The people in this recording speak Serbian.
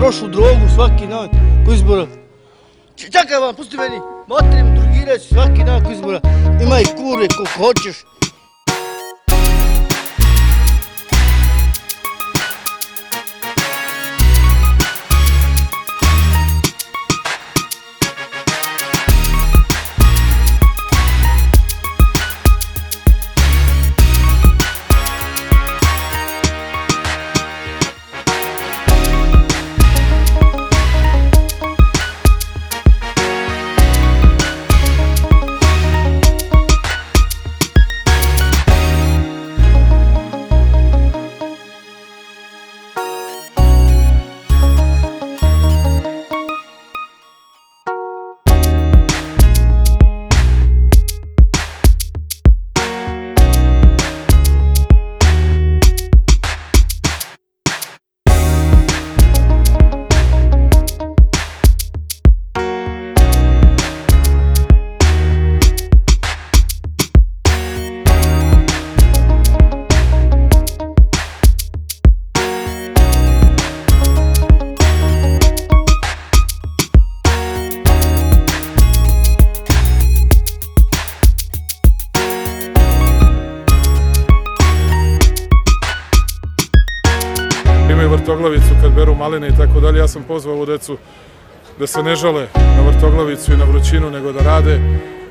prošlu drogu svaki dan ko izbora. Čekaj vam, pusti meni, materijem drugirajući svaki dan ko izbora. Imaj kure koliko hoćeš. Imaju vrtoglavicu kad beru maline i tako dalje. Ja sam pozvao ovu decu da se ne žale na vrtoglavicu i na vrućinu, nego da rade,